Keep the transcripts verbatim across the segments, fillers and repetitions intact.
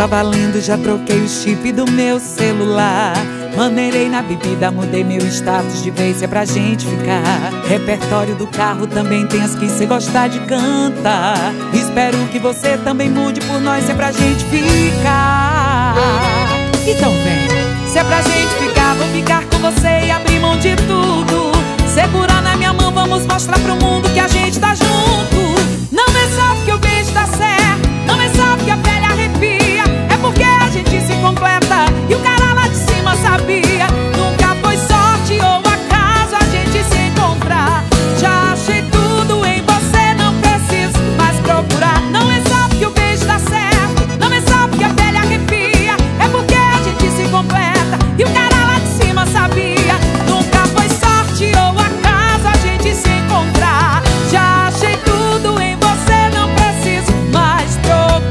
tá valendo, já troquei o chip do meu celular. Maneirei na bebida, mudei meu status de vez, é pra gente ficar. Repertório do carro também tem as que cê gostar de cantar. Espero que você também mude por nós, é pra gente ficar. Então vem, se é pra gente ficar, vou ficar com você e abrir mão de tudo. Segurar na minha mão, vamos mostrar pro mundo que a gente tá junto. Não é só porque o beijo dá certo, não é só porque a pele arrepia, é porque a gente se completa e o cara lá de cima sabia. Nunca foi sorte ou acaso a gente se encontrar. Já achei tudo em você, não preciso mais procurar. Não é só porque o beijo dá certo, não é só porque a pele arrepia, é porque a gente se completa e o cara lá de cima sabia. Nunca foi sorte ou acaso a gente se encontrar. Já achei tudo em você, não preciso mais procurar.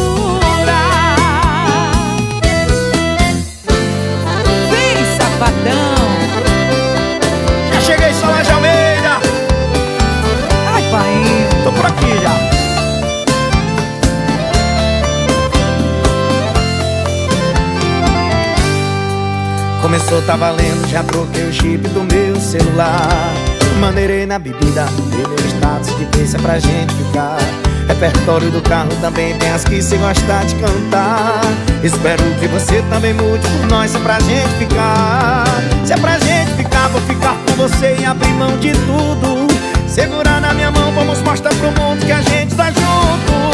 Vem, safadão! Já cheguei, Solange Almeida! Ai, pai, Tô por aqui já. Começou, tá valendo, já troquei o chip do meu celular. Maneirei na bebida, mudei meu status de vez, é pra gente ficar. Repertório do carro também tem as que cê gosta de cantar. Espero que você também mude por nós, é pra gente ficar. Se é pra gente ficar, vou ficar com você e abrir mão de tudo. Segurar na minha mão, vamos mostrar pro mundo que a gente tá junto.